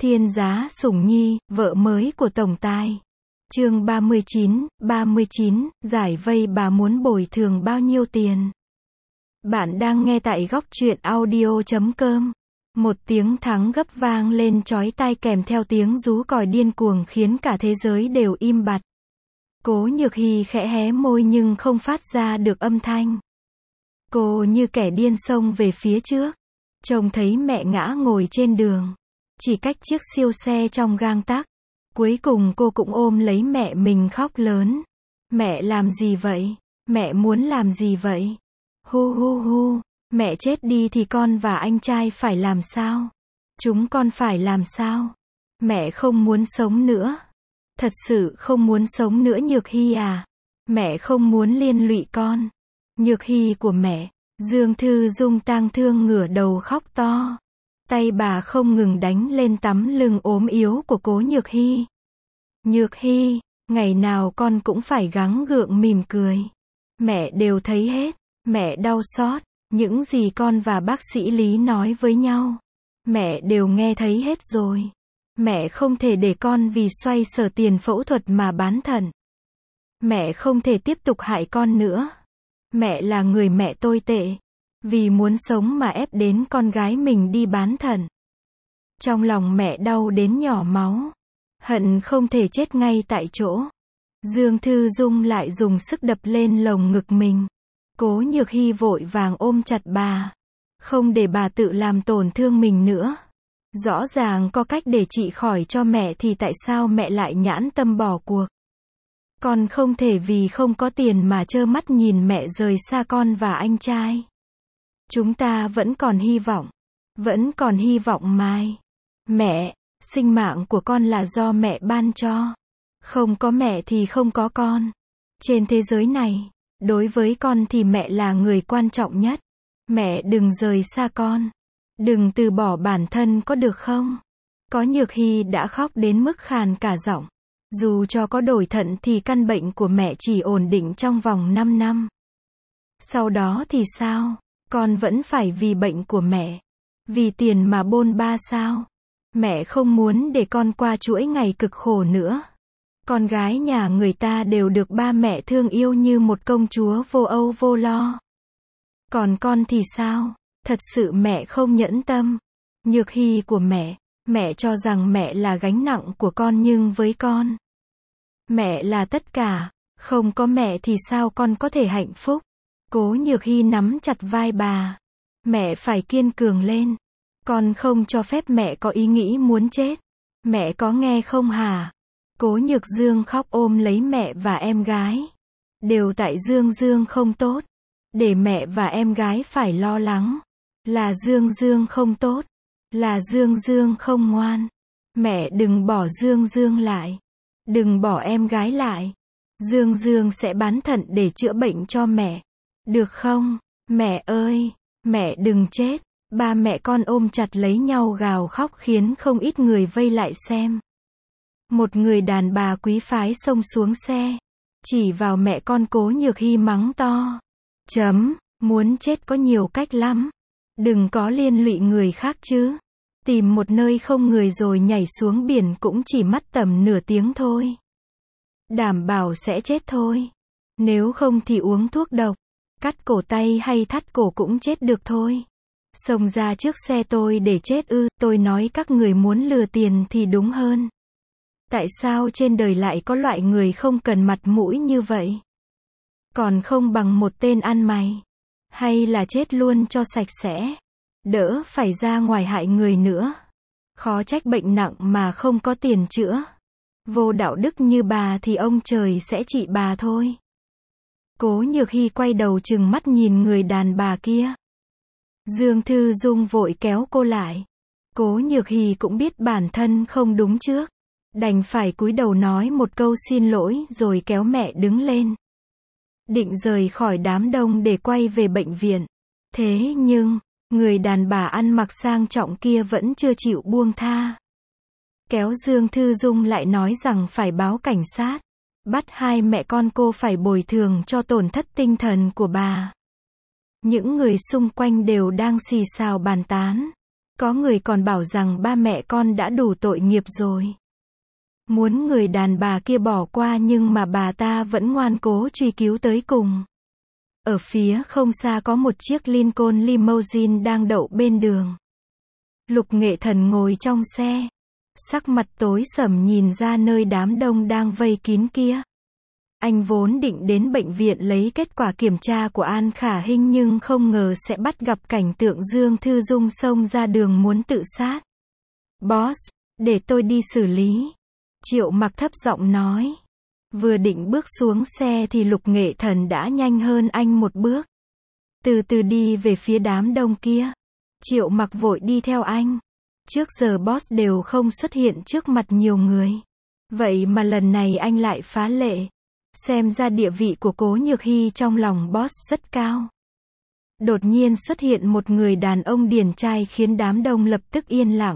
Thiên giá sủng nhi, vợ mới của tổng tài. Chương 39, giải vây bà muốn bồi thường bao nhiêu tiền? Bạn đang nghe tại góc truyện audio.com. Một tiếng thắng gấp vang lên chói tai kèm theo tiếng rú còi điên cuồng khiến cả thế giới đều im bặt. Cố Nhược Hy khẽ hé môi nhưng không phát ra được âm thanh. Cô như kẻ điên xông về phía trước. Trông thấy mẹ ngã ngồi trên đường. Chỉ cách chiếc siêu xe trong gang tắc. Cuối cùng cô cũng ôm lấy mẹ mình khóc lớn. Mẹ làm gì vậy? Mẹ muốn làm gì vậy? Hu hu hu, mẹ chết đi thì con và anh trai phải làm sao? Chúng con phải làm sao? Mẹ không muốn sống nữa. Thật sự không muốn sống nữa Nhược Hy à? Mẹ không muốn liên lụy con. Nhược Hy của mẹ. Dương Thư Dung tang thương ngửa đầu khóc to. Tay bà không ngừng đánh lên tấm lưng ốm yếu của Cố Nhược Hy. Nhược Hy, ngày nào con cũng phải gắng gượng mỉm cười. Mẹ đều thấy hết. Mẹ đau xót. Những gì con và bác sĩ Lý nói với nhau. Mẹ đều nghe thấy hết rồi. Mẹ không thể để con vì xoay sở tiền phẫu thuật mà bán thận. Mẹ không thể tiếp tục hại con nữa. Mẹ là người mẹ tồi tệ. Vì muốn sống mà ép đến con gái mình đi bán thận. Trong lòng mẹ đau đến nhỏ máu. Hận không thể chết ngay tại chỗ. Dương Thư Dung lại dùng sức đập lên lồng ngực mình. Cố Nhược Hy vội vàng ôm chặt bà. Không để bà tự làm tổn thương mình nữa. Rõ ràng có cách để trị khỏi cho mẹ thì tại sao mẹ lại nhãn tâm bỏ cuộc? Con không thể vì không có tiền mà trơ mắt nhìn mẹ rời xa con và anh trai. Chúng ta vẫn còn hy vọng. Vẫn còn hy vọng mai. Mẹ, sinh mạng của con là do mẹ ban cho. Không có mẹ thì không có con. Trên thế giới này, đối với con thì mẹ là người quan trọng nhất. Mẹ đừng rời xa con. Đừng từ bỏ bản thân có được không? Có Nhược Hy đã khóc đến mức khàn cả giọng. Dù cho có đổi thận thì căn bệnh của mẹ chỉ ổn định trong vòng 5 năm. Sau đó thì sao? Con vẫn phải vì bệnh của mẹ. Vì tiền mà bôn ba sao? Mẹ không muốn để con qua chuỗi ngày cực khổ nữa. Con gái nhà người ta đều được ba mẹ thương yêu như một công chúa vô âu vô lo. Còn con thì sao? Thật sự mẹ không nhẫn tâm. Nhược Hy của mẹ cho rằng mẹ là gánh nặng của con nhưng với con. Mẹ là tất cả, không có mẹ thì sao con có thể hạnh phúc? Cố Nhược Hy nắm chặt vai bà. Mẹ phải kiên cường lên. Con không cho phép mẹ có ý nghĩ muốn chết. Mẹ có nghe không hả? Cố Nhược Dương khóc ôm lấy mẹ và em gái. Đều tại Dương không tốt. Để mẹ và em gái phải lo lắng. Là Dương không tốt. Là Dương không ngoan. Mẹ đừng bỏ Dương lại. Đừng bỏ em gái lại. Dương sẽ bán thận để chữa bệnh cho mẹ. Được không? Mẹ ơi, mẹ đừng chết. Ba mẹ con ôm chặt lấy nhau gào khóc khiến không ít người vây lại xem. Một người đàn bà quý phái xông xuống xe. Chỉ vào mẹ con Cố Nhược Hy mắng to. Muốn chết có nhiều cách lắm. Đừng có liên lụy người khác chứ. Tìm một nơi không người rồi nhảy xuống biển cũng chỉ mất tầm nửa tiếng thôi. Đảm bảo sẽ chết thôi. Nếu không thì uống thuốc độc. Cắt cổ tay hay thắt cổ cũng chết được thôi. Xông ra trước xe tôi để chết ư? Tôi nói các người muốn lừa tiền thì đúng hơn. Tại sao trên đời lại có loại người không cần mặt mũi như vậy? Còn không bằng một tên ăn mày. Hay là chết luôn cho sạch sẽ. Đỡ phải ra ngoài hại người nữa. Khó trách bệnh nặng mà không có tiền chữa. Vô đạo đức như bà thì ông trời sẽ trị bà thôi. Cố Nhược Hy quay đầu trừng mắt nhìn người đàn bà kia. Dương Thư Dung vội kéo cô lại. Cố Nhược Hy cũng biết bản thân không đúng trước. Đành phải cúi đầu nói một câu xin lỗi rồi kéo mẹ đứng lên. Định rời khỏi đám đông để quay về bệnh viện. Thế nhưng, người đàn bà ăn mặc sang trọng kia vẫn chưa chịu buông tha. Kéo Dương Thư Dung lại nói rằng phải báo cảnh sát. Bắt hai mẹ con cô phải bồi thường cho tổn thất tinh thần của bà. Những người xung quanh đều đang xì xào bàn tán. Có người còn bảo rằng ba mẹ con đã đủ tội nghiệp rồi. Muốn người đàn bà kia bỏ qua nhưng mà bà ta vẫn ngoan cố truy cứu tới cùng. Ở phía không xa có một chiếc Lincoln limousine đang đậu bên đường. Lục Nghệ Thần ngồi trong xe. Sắc mặt tối sầm nhìn ra nơi đám đông đang vây kín kia. Anh vốn định đến bệnh viện lấy kết quả kiểm tra của An Khả Hinh nhưng không ngờ sẽ bắt gặp cảnh tượng Dương Thư Dung xông ra đường muốn tự sát. Boss, để tôi đi xử lý. Triệu Mặc thấp giọng nói. Vừa định bước xuống xe thì Lục Nghệ Thần đã nhanh hơn anh một bước. Từ từ đi về phía đám đông kia. Triệu Mặc vội đi theo anh. Trước giờ boss đều không xuất hiện trước mặt nhiều người. Vậy mà lần này anh lại phá lệ. Xem ra địa vị của Cố Nhược Hy trong lòng boss rất cao. Đột nhiên xuất hiện một người đàn ông điển trai khiến đám đông lập tức yên lặng.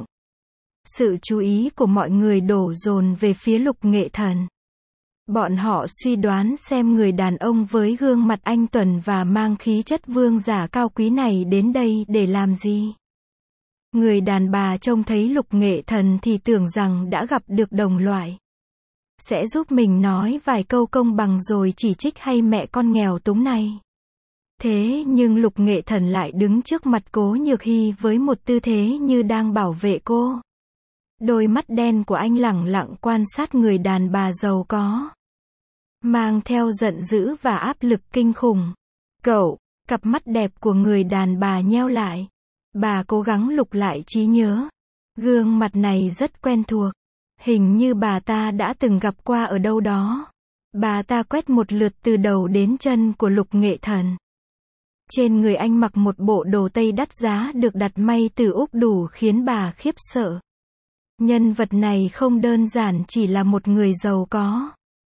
Sự chú ý của mọi người đổ dồn về phía Lục Nghệ Thần. Bọn họ suy đoán xem người đàn ông với gương mặt anh tuấn và mang khí chất vương giả cao quý này đến đây để làm gì. Người đàn bà trông thấy Lục Nghệ Thần thì tưởng rằng đã gặp được đồng loại. Sẽ giúp mình nói vài câu công bằng rồi chỉ trích hay mẹ con nghèo túng này. Thế nhưng Lục Nghệ Thần lại đứng trước mặt Cố Nhược Hy với một tư thế như đang bảo vệ cô. Đôi mắt đen của anh lẳng lặng quan sát người đàn bà giàu có. Mang theo giận dữ và áp lực kinh khủng. Cậu, cặp mắt đẹp của người đàn bà nheo lại. Bà cố gắng lục lại trí nhớ. Gương mặt này rất quen thuộc. Hình như bà ta đã từng gặp qua ở đâu đó. Bà ta quét một lượt từ đầu đến chân của Lục Nghệ Thần. Trên người anh mặc một bộ đồ tây đắt giá được đặt may từ Úc đủ khiến bà khiếp sợ. Nhân vật này không đơn giản chỉ là một người giàu có.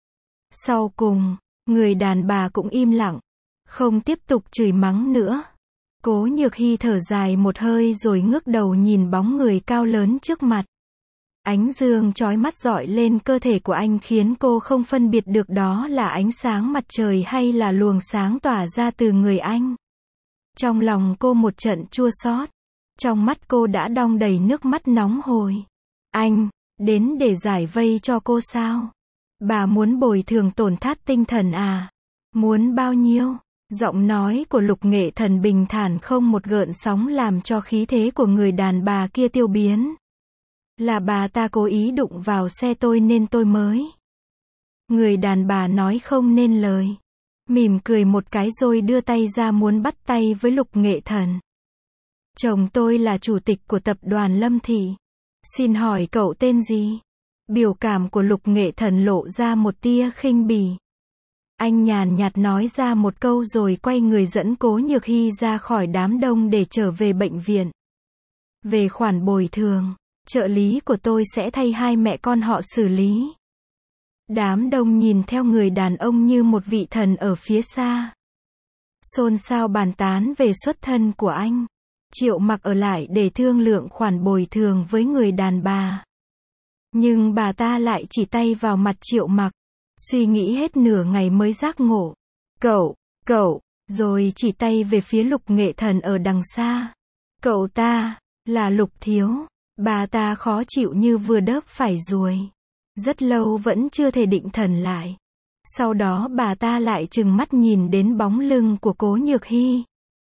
Sau cùng, người đàn bà cũng im lặng. Không tiếp tục chửi mắng nữa. Cố Nhược Hy thở dài một hơi rồi ngước đầu nhìn bóng người cao lớn trước mặt. Ánh dương chói mắt rọi lên cơ thể của anh khiến cô không phân biệt được đó là ánh sáng mặt trời hay là luồng sáng tỏa ra từ người anh. Trong lòng cô một trận chua xót. Trong mắt cô đã đong đầy nước mắt nóng hổi. Anh, đến để giải vây cho cô sao? Bà muốn bồi thường tổn thất tinh thần à? Muốn bao nhiêu? Giọng nói của Lục Nghệ Thần bình thản không một gợn sóng làm cho khí thế của người đàn bà kia tiêu biến. Là bà ta cố ý đụng vào xe tôi nên tôi mới. Người đàn bà nói không nên lời. Mỉm cười một cái rồi đưa tay ra muốn bắt tay với Lục Nghệ Thần. Chồng tôi là chủ tịch của tập đoàn Lâm Thị. Xin hỏi cậu tên gì? Biểu cảm của Lục Nghệ Thần lộ ra một tia khinh bỉ. Anh nhàn nhạt nói ra một câu rồi quay người dẫn Cố Nhược Hy ra khỏi đám đông để trở về bệnh viện. Về khoản bồi thường, trợ lý của tôi sẽ thay hai mẹ con họ xử lý. Đám đông nhìn theo người đàn ông như một vị thần ở phía xa. Xôn xao bàn tán về xuất thân của anh. Triệu Mặc ở lại để thương lượng khoản bồi thường với người đàn bà. Nhưng bà ta lại chỉ tay vào mặt Triệu Mặc. Suy nghĩ hết nửa ngày mới giác ngộ. Cậu, rồi chỉ tay về phía Lục Nghệ Thần ở đằng xa. Cậu ta, là Lục Thiếu. Bà ta khó chịu như vừa đớp phải ruồi. Rất lâu vẫn chưa thể định thần lại. Sau đó bà ta lại trừng mắt nhìn đến bóng lưng của Cố Nhược Hy.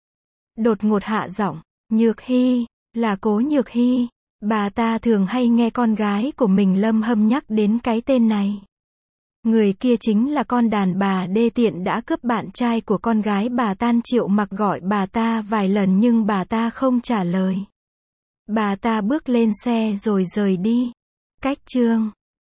Đột ngột hạ giọng, Nhược Hy, là Cố Nhược Hy. Bà ta thường hay nghe con gái của mình Lâm Hâm nhắc đến cái tên này. Người kia chính là con đàn bà đê tiện đã cướp bạn trai của con gái bà ta. Triệu Mặc gọi bà ta vài lần nhưng bà ta không trả lời. Bà ta bước lên xe rồi rời đi. Cách chương